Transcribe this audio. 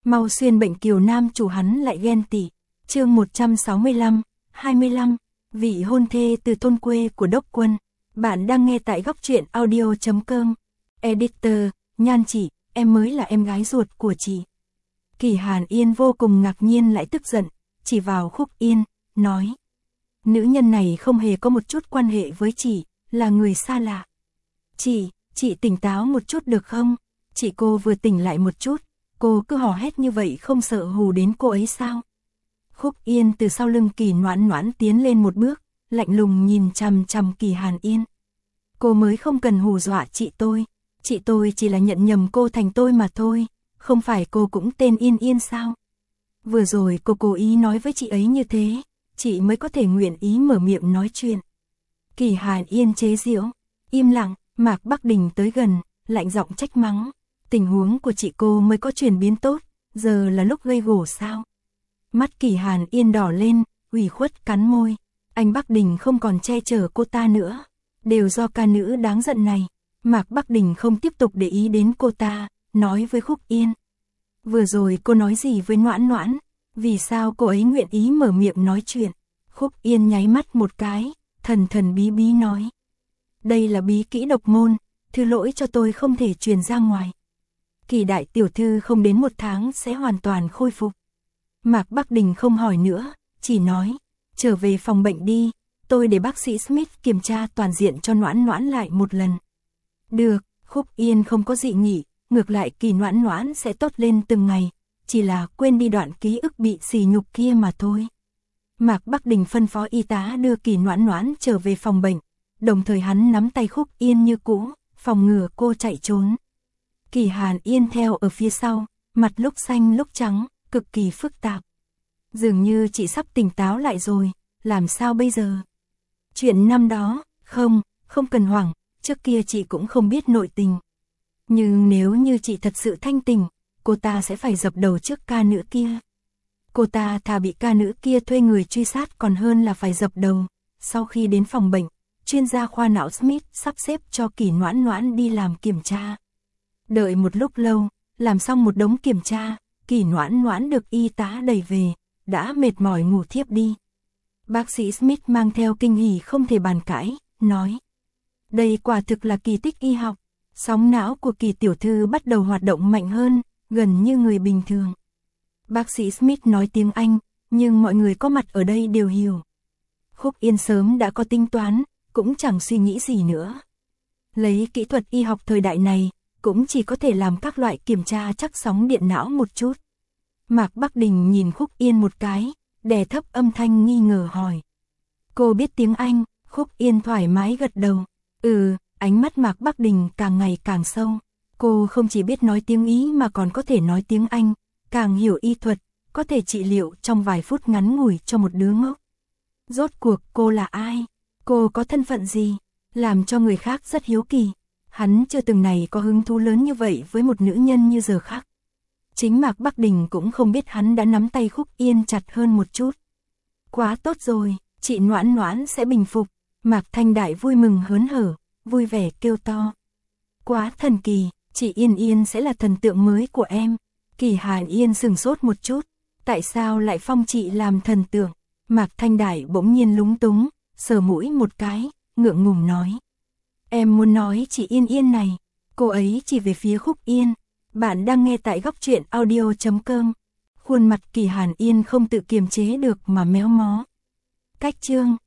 mau xuyên bệnh kiều nam chủ hắn lại ghen tị. Chương 165, 25, vị hôn thê từ thôn quê của Đốc Quân. Bạn đang nghe tại góc truyện audio.com. Editor, Nhan chị, em mới là em gái ruột của chị. Kỳ Hàn Yên vô cùng ngạc nhiên lại tức giận, chỉ vào Khúc Yên, nói. Nữ nhân này không hề có một chút quan hệ với chị, là người xa lạ. Chị tỉnh táo một chút được không? Chị cô vừa tỉnh lại một chút, cô cứ hò hét như vậy không sợ hù đến cô ấy sao? Khúc Yên từ sau lưng Kỳ Noãn Noãn tiến lên một bước, lạnh lùng nhìn chằm chằm Kỳ Hàn Yên. Cô mới không cần hù dọa chị tôi chỉ là nhận nhầm cô thành tôi mà thôi, không phải cô cũng tên Yên Yên sao? Vừa rồi cô cố ý nói với chị ấy như thế, chị mới có thể nguyện ý mở miệng nói chuyện. Kỳ Hàn Yên chế giễu, im lặng, Mạc Bắc Đình tới gần, lạnh giọng trách mắng. Tình huống của chị cô mới có chuyển biến tốt, giờ là lúc gây gổ sao? Mắt Kỳ Hàn Yên đỏ lên, ủy khuất cắn môi. Anh Bắc Đình không còn che chở cô ta nữa. Đều do ca nữ đáng giận này. Mạc Bắc Đình không tiếp tục để ý đến cô ta, nói với Khúc Yên. Vừa rồi cô nói gì với Noãn Noãn? Vì sao cô ấy nguyện ý mở miệng nói chuyện? Khúc Yên nháy mắt một cái, thần thần bí bí nói. Đây là bí kỹ độc môn, thứ lỗi cho tôi không thể truyền ra ngoài. Kỳ đại tiểu thư không đến 1 tháng sẽ hoàn toàn khôi phục. Mạc Bắc Đình không hỏi nữa, chỉ nói, trở về phòng bệnh đi, tôi để bác sĩ Smith kiểm tra toàn diện cho Noãn Noãn lại một lần. Được, Khúc Yên không có dị nghị, ngược lại Kỳ Noãn Noãn sẽ tốt lên từng ngày, chỉ là quên đi đoạn ký ức bị sỉ nhục kia mà thôi. Mạc Bắc Đình phân phó y tá đưa Kỳ Noãn Noãn trở về phòng bệnh, đồng thời hắn nắm tay Khúc Yên như cũ, phòng ngừa cô chạy trốn. Kỳ Hàn Yên theo ở phía sau, mặt lúc xanh lúc trắng, cực kỳ phức tạp. Dường như chị sắp tỉnh táo lại rồi, làm sao bây giờ? Chuyện năm đó, không cần hoảng, trước kia chị cũng không biết nội tình. Nhưng nếu như chị thật sự thanh tỉnh, cô ta sẽ phải dập đầu trước ca nữ kia. Cô ta thà bị ca nữ kia thuê người truy sát còn hơn là phải dập đầu. Sau khi đến phòng bệnh, chuyên gia khoa não Smith sắp xếp cho Kỳ Noãn Noãn đi làm kiểm tra. Đợi một lúc lâu, làm xong một đống kiểm tra, Kỳ Noãn Noãn được y tá đẩy về, đã mệt mỏi ngủ thiếp đi. Bác sĩ Smith mang theo kinh hỉ không thể bàn cãi, nói. Đây quả thực là kỳ tích y học, sóng não của Kỳ tiểu thư bắt đầu hoạt động mạnh hơn, gần như người bình thường. Bác sĩ Smith nói tiếng Anh, nhưng mọi người có mặt ở đây đều hiểu. Khúc Yên sớm đã có tính toán, cũng chẳng suy nghĩ gì nữa. Lấy kỹ thuật y học thời đại này, cũng chỉ có thể làm các loại kiểm tra chắc sóng điện não một chút. Mạc Bắc Đình nhìn Khúc Yên một cái, đè thấp âm thanh nghi ngờ hỏi. Cô biết tiếng Anh? Khúc Yên thoải mái gật đầu. Ánh mắt Mạc Bắc Đình càng ngày càng sâu. Cô không chỉ biết nói tiếng Ý mà còn có thể nói tiếng Anh, càng hiểu y thuật, có thể trị liệu trong vài phút ngắn ngủi cho một đứa ngốc. Rốt cuộc cô là ai? Cô có thân phận gì? Làm cho người khác rất hiếu kỳ. Hắn chưa từng này có hứng thú lớn như vậy với một nữ nhân như giờ khắc. Chính Mạc Bắc Đình cũng không biết hắn đã nắm tay Khúc Yên chặt hơn một chút. Quá tốt rồi, chị Noãn Noãn sẽ bình phục. Mạc Thanh Đại vui mừng hớn hở, vui vẻ kêu to. Quá thần kỳ, chị Yên Yên sẽ là thần tượng mới của em. Kỳ Hàn Yên sừng sốt một chút. Tại sao lại phong chị làm thần tượng? Mạc Thanh Đại bỗng nhiên lúng túng, sờ mũi một cái, ngượng ngùng nói. Em muốn nói chị Yên Yên này. Cô ấy chỉ về phía Khúc Yên. Bạn đang nghe tại góc truyện audio.com. Khuôn mặt Kỳ Hàn Yên không tự kiềm chế được mà méo mó. Cách chương